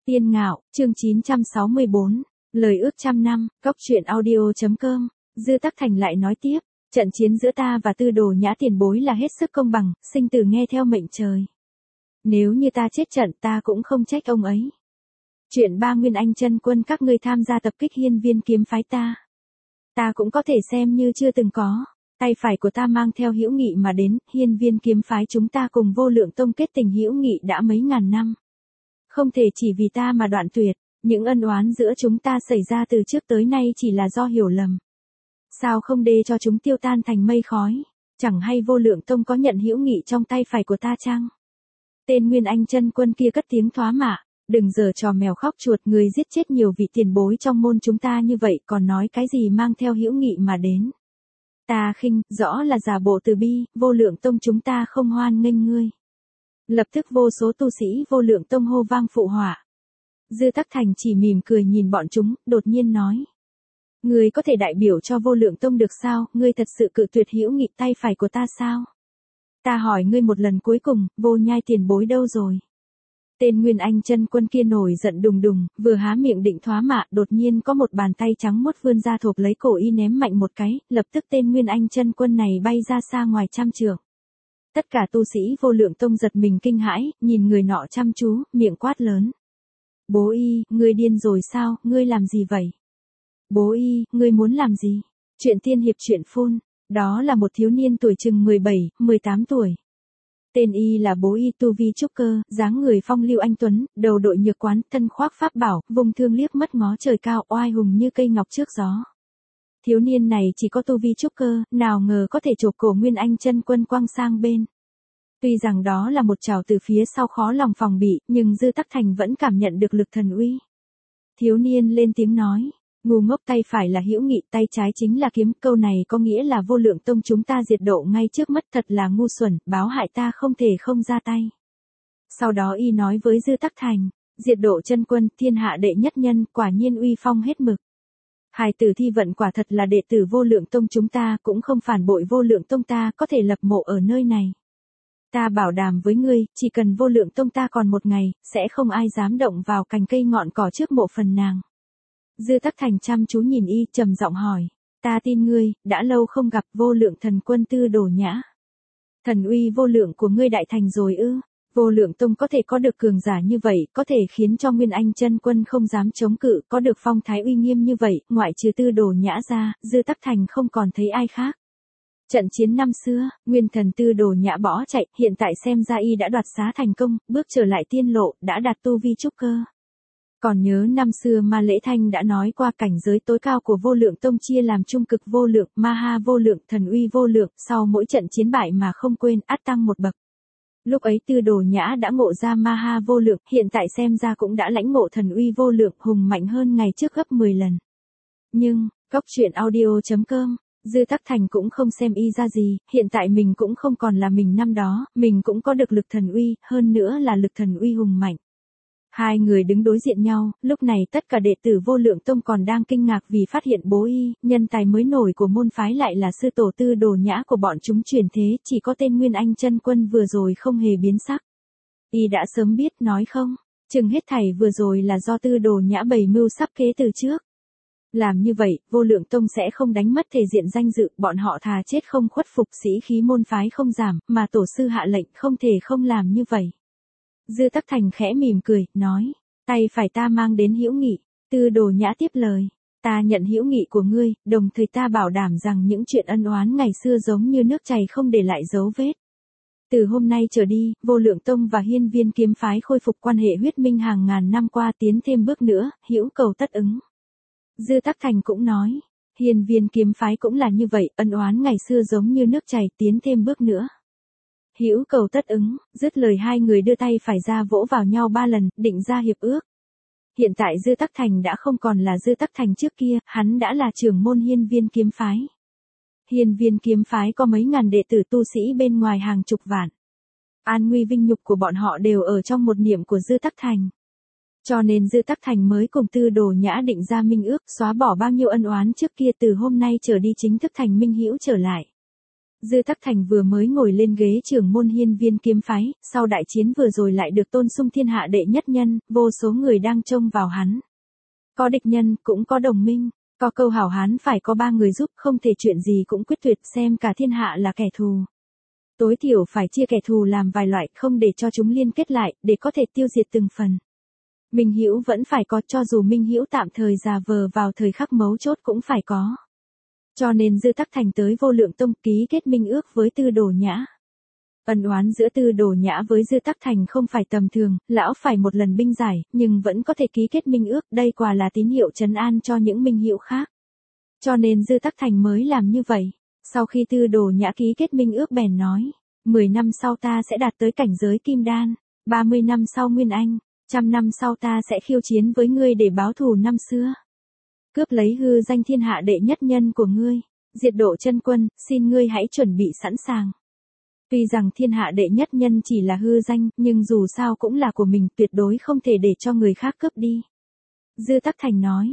Tiên Ngạo, chương 964, lời ước trăm năm, cóc truyện audio.com, Dư Tắc Thành lại nói tiếp, trận chiến giữa ta và Tư Đồ Nhã tiền bối là hết sức công bằng, sinh tử nghe theo mệnh trời. Nếu như ta chết trận ta cũng không trách ông ấy. Chuyện ba Nguyên Anh chân quân các ngươi tham gia tập kích Hiên Viên kiếm phái ta cũng có thể xem như chưa từng có. Tay phải của ta mang theo hữu nghị mà đến, Hiên Viên kiếm phái chúng ta cùng Vô Lượng Tông kết tình hữu nghị đã mấy ngàn năm. Không thể chỉ vì ta mà đoạn tuyệt, những ân oán giữa chúng ta xảy ra từ trước tới nay chỉ là do hiểu lầm. Sao không để cho chúng tiêu tan thành mây khói, chẳng hay Vô Lượng Tông có nhận hữu nghị trong tay phải của ta chăng? Tên Nguyên Anh chân quân kia cất tiếng thoá mạ, đừng giở trò mèo khóc chuột, người giết chết nhiều vị tiền bối trong môn chúng ta như vậy còn nói cái gì mang theo hữu nghị mà đến. Ta khinh, rõ là giả bộ từ bi, Vô Lượng Tông chúng ta không hoan nghênh ngươi. Lập tức vô số tu sĩ Vô Lượng Tông hô vang phụ họa. Dư Tắc Thành chỉ mỉm cười nhìn bọn chúng, đột nhiên nói. Ngươi có thể đại biểu cho Vô Lượng Tông được sao, ngươi thật sự cự tuyệt hữu nghị tay phải của ta sao? Ta hỏi ngươi một lần cuối cùng, Vô Nhai tiền bối đâu rồi? Tên Nguyên Anh chân quân kia nổi giận đùng đùng, vừa há miệng định thoá mạ, đột nhiên có một bàn tay trắng muốt vươn ra thộp lấy cổ y ném mạnh một cái, lập tức tên Nguyên Anh chân quân này bay ra xa ngoài trăm trượng. Tất cả tu sĩ Vô Lượng Tông giật mình kinh hãi, nhìn người nọ chăm chú, miệng quát lớn. Bố y, ngươi điên rồi sao, ngươi làm gì vậy? Bố y, ngươi muốn làm gì? Chuyện tiên hiệp chuyện phun, đó là một thiếu niên tuổi chừng 17, 18 tuổi. Tên y là Bố y tu vi trúc cơ, dáng người phong lưu anh tuấn, đầu đội nhược quán, thân khoác pháp bảo, vùng thương liếc mắt ngó trời cao, oai hùng như cây ngọc trước gió. Thiếu niên này chỉ có tu vi trúc cơ, nào ngờ có thể chộp cổ Nguyên Anh chân quân quăng sang bên. Tuy rằng đó là một trảo từ phía sau khó lòng phòng bị, nhưng Dư Tắc Thành vẫn cảm nhận được lực thần uy. Thiếu niên lên tiếng nói, ngu ngốc, tay phải là hữu nghị, tay trái chính là kiếm, câu này có nghĩa là Vô Lượng Tông chúng ta diệt độ ngay trước mắt, thật là ngu xuẩn, báo hại ta không thể không ra tay. Sau đó y nói với Dư Tắc Thành, diệt độ chân quân, thiên hạ đệ nhất nhân, quả nhiên uy phong hết mực. Hài tử Thi Vận quả thật là đệ tử Vô Lượng Tông chúng ta, cũng không phản bội Vô Lượng Tông ta, có thể lập mộ ở nơi này. Ta bảo đảm với ngươi, chỉ cần Vô Lượng Tông ta còn một ngày, sẽ không ai dám động vào cành cây ngọn cỏ trước mộ phần nàng. Dư Tắc Thành chăm chú nhìn y, trầm giọng hỏi, ta tin ngươi, đã lâu không gặp Vô Lượng thần quân Tư Đồ Nhã. Thần uy vô lượng của ngươi đại thành rồi ư? Vô Lượng Tông có thể có được cường giả như vậy, có thể khiến cho Nguyên Anh chân quân không dám chống cự, có được phong thái uy nghiêm như vậy, ngoại trừ Tư Đồ Nhã ra, Dư Tắc Thành không còn thấy ai khác. Trận chiến năm xưa, nguyên thần Tư Đồ Nhã bỏ chạy, hiện tại xem ra y đã đoạt xá thành công, bước trở lại tiên lộ, đã đạt tu vi trúc cơ. Còn nhớ năm xưa Ma Lễ Thanh đã nói qua cảnh giới tối cao của Vô Lượng Tông chia làm trung cực vô lượng, ma ha vô lượng, thần uy vô lượng, sau mỗi trận chiến bại mà không quên, ắt tăng một bậc. Lúc ấy Tư Đồ Nhã đã ngộ ra ma ha vô lượng, hiện tại xem ra cũng đã lãnh ngộ thần uy vô lượng, hùng mạnh hơn ngày trước gấp 10 lần. Nhưng, cóc truyện audio.com, Dư Tắc Thành cũng không xem y ra gì, hiện tại mình cũng không còn là mình năm đó, mình cũng có được lực thần uy, hơn nữa là lực thần uy hùng mạnh. Hai người đứng đối diện nhau, lúc này tất cả đệ tử Vô Lượng Tông còn đang kinh ngạc vì phát hiện Bố y, nhân tài mới nổi của môn phái lại là sư tổ Tư Đồ Nhã của bọn chúng truyền thế, chỉ có tên Nguyên Anh chân quân vừa rồi không hề biến sắc. Y đã sớm biết, nói không, chừng hết thảy vừa rồi là do Tư Đồ Nhã bày mưu sắp kế từ trước. Làm như vậy, Vô Lượng Tông sẽ không đánh mất thể diện danh dự, bọn họ thà chết không khuất phục, sĩ khí môn phái không giảm, mà tổ sư hạ lệnh không thể không làm như vậy. Dư Tắc Thành khẽ mỉm cười, nói, tay phải ta mang đến hữu nghị. Tư Đồ Nhã tiếp lời, ta nhận hữu nghị của ngươi, đồng thời ta bảo đảm rằng những chuyện ân oán ngày xưa giống như nước chảy không để lại dấu vết. Từ hôm nay trở đi, Vô Lượng Tông và Hiên Viên kiếm phái khôi phục quan hệ huyết minh hàng ngàn năm qua, tiến thêm bước nữa, hữu cầu tất ứng. Dư Tắc Thành cũng nói, Hiên Viên kiếm phái cũng là như vậy, ân oán ngày xưa giống như nước chảy, tiến thêm bước nữa. Hữu cầu tất ứng, dứt lời hai người đưa tay phải ra vỗ vào nhau 3 lần, định ra hiệp ước. Hiện tại Dư Tắc Thành đã không còn là Dư Tắc Thành trước kia, hắn đã là trưởng môn Hiên Viên kiếm phái. Hiên Viên kiếm phái có mấy ngàn đệ tử tu sĩ bên ngoài hàng chục vạn. An nguy vinh nhục của bọn họ đều ở trong một niệm của Dư Tắc Thành. Cho nên Dư Tắc Thành mới cùng Tư Đồ Nhã định ra minh ước, xóa bỏ bao nhiêu ân oán trước kia, từ hôm nay trở đi chính thức thành minh hữu trở lại. Dư Tắc Thành vừa mới ngồi lên ghế trưởng môn Hiên Viên kiếm phái, sau đại chiến vừa rồi lại được tôn xưng thiên hạ đệ nhất nhân, vô số người đang trông vào hắn. Có địch nhân, cũng có đồng minh, có câu hảo hán phải có ba người giúp, không thể chuyện gì cũng quyết tuyệt, xem cả thiên hạ là kẻ thù. Tối thiểu phải chia kẻ thù làm vài loại, không để cho chúng liên kết lại, để có thể tiêu diệt từng phần. Minh hữu vẫn phải có, cho dù minh hữu tạm thời già vờ vào thời khắc mấu chốt cũng phải có. Cho nên Dư Tắc Thành tới Vô Lượng Tông ký kết minh ước với Tư Đồ Nhã. Ân oán giữa Tư Đồ Nhã với Dư Tắc Thành không phải tầm thường, lão phải một lần binh giải, nhưng vẫn có thể ký kết minh ước, đây quả là tín hiệu trấn an cho những minh hữu khác. Cho nên Dư Tắc Thành mới làm như vậy. Sau khi Tư Đồ Nhã ký kết minh ước bèn nói, 10 năm sau ta sẽ đạt tới cảnh giới kim đan, 30 năm sau Nguyên Anh, 100 năm sau ta sẽ khiêu chiến với ngươi để báo thù năm xưa. Cướp lấy hư danh thiên hạ đệ nhất nhân của ngươi, diệt độ chân quân, xin ngươi hãy chuẩn bị sẵn sàng. Tuy rằng thiên hạ đệ nhất nhân chỉ là hư danh, nhưng dù sao cũng là của mình, tuyệt đối không thể để cho người khác cướp đi. Dư Tắc Thành nói,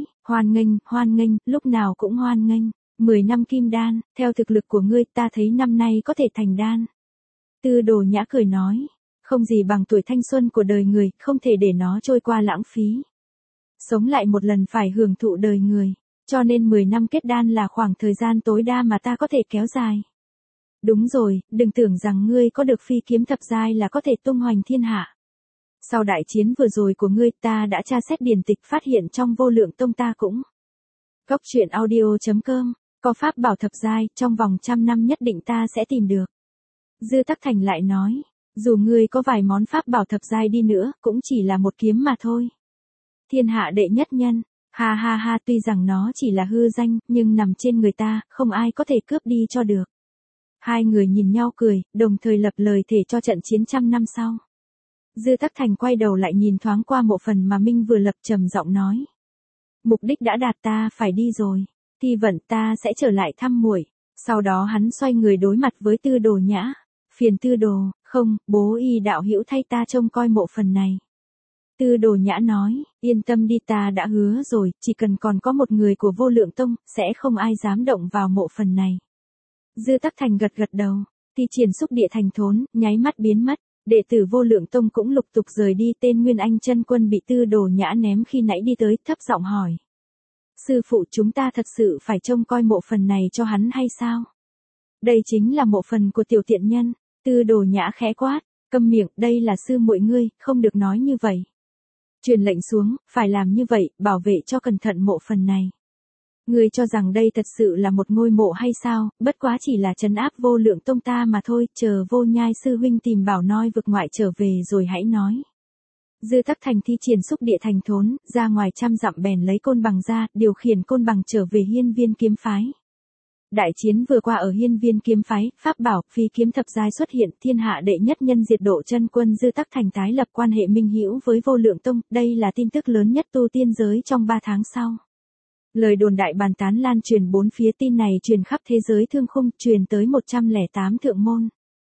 hoan nghênh, lúc nào cũng hoan nghênh. 10 năm kim đan, theo thực lực của ngươi ta thấy năm nay có thể thành đan. Tư Đồ Nhã cười nói, không gì bằng tuổi thanh xuân của đời người, không thể để nó trôi qua lãng phí. Sống lại một lần phải hưởng thụ đời người, cho nên 10 năm kết đan là khoảng thời gian tối đa mà ta có thể kéo dài. Đúng rồi, đừng tưởng rằng ngươi có được phi kiếm thập giai là có thể tung hoành thiên hạ. Sau đại chiến vừa rồi của ngươi ta đã tra xét điển tịch phát hiện trong Vô Lượng Tông ta cũng. Cốc truyện audio.com, có pháp bảo thập giai, trong vòng 100 năm nhất định ta sẽ tìm được. Dư Tắc Thành lại nói, dù ngươi có vài món pháp bảo thập giai đi nữa, cũng chỉ là một kiếm mà thôi. Thiên hạ đệ nhất nhân, ha ha ha, tuy rằng nó chỉ là hư danh, nhưng nằm trên người ta, không ai có thể cướp đi cho được. Hai người nhìn nhau cười, đồng thời lập lời thề cho trận chiến 100 năm sau. Dư Tắc Thành quay đầu lại nhìn thoáng qua mộ phần mà Minh vừa lập, trầm giọng nói. Mục đích đã đạt, ta phải đi rồi. Thi vận ta sẽ trở lại thăm muội. Sau đó hắn xoay người đối mặt với Tư Đồ Nhã. Phiền Tư Đồ, không, bố y đạo hữu thay ta trông coi mộ phần này. Tư Đồ Nhã nói, yên tâm đi, ta đã hứa rồi, chỉ cần còn có một người của Vô Lượng Tông, sẽ không ai dám động vào mộ phần này. Dư Tắc Thành gật gật đầu, thì triển xúc địa thành thốn, nháy mắt biến mất. Đệ tử Vô Lượng Tông cũng lục tục rời đi, tên Nguyên Anh chân quân bị Tư Đồ Nhã ném khi nãy đi tới, thấp giọng hỏi. Sư phụ, chúng ta thật sự phải trông coi mộ phần này cho hắn hay sao? Đây chính là mộ phần của tiểu tiện nhân. Tư Đồ Nhã khẽ quát, câm miệng, đây là sư muội ngươi, không được nói như vậy. Truyền lệnh xuống, phải làm như vậy, bảo vệ cho cẩn thận mộ phần này. Ngươi cho rằng đây thật sự là một ngôi mộ hay sao, bất quá chỉ là trấn áp Vô Lượng Tông ta mà thôi, chờ Vô Nhai sư huynh tìm bảo noi vực ngoại trở về rồi hãy nói. Dư Tắc Thành thi triển xúc địa thành thốn, ra ngoài 100 dặm bèn lấy côn bằng ra, điều khiển côn bằng trở về Hiên Viên kiếm phái. Đại chiến vừa qua ở Hiên Viên kiếm phái, pháp bảo, phi kiếm thập giai xuất hiện, thiên hạ đệ nhất nhân diệt độ chân quân Dư Tắc Thành tái lập quan hệ minh hữu với Vô Lượng Tông, đây là tin tức lớn nhất tu tiên giới trong 3 tháng sau. Lời đồn đại bàn tán lan truyền bốn phía, tin này truyền khắp thế giới thương khung, truyền tới 108 thượng môn.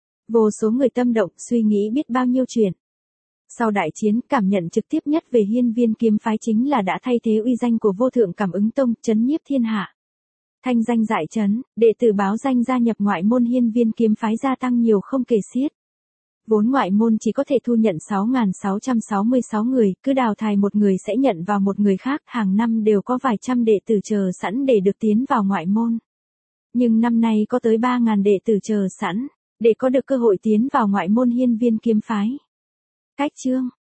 Vô số người tâm động, suy nghĩ biết bao nhiêu chuyện. Sau đại chiến, cảm nhận trực tiếp nhất về Hiên Viên kiếm phái chính là đã thay thế uy danh của Vô Thượng Cảm Ứng Tông, chấn nhiếp thiên hạ. Thanh danh dại chấn, đệ tử báo danh gia nhập ngoại môn Hiên Viên kiếm phái gia tăng nhiều không kể xiết. Vốn ngoại môn chỉ có thể thu nhận 6.666 người, cứ đào thải một người sẽ nhận vào một người khác, hàng năm đều có vài trăm đệ tử chờ sẵn để được tiến vào ngoại môn. Nhưng năm nay có tới 3.000 đệ tử chờ sẵn, để có được cơ hội tiến vào ngoại môn Hiên Viên kiếm phái. Cách chương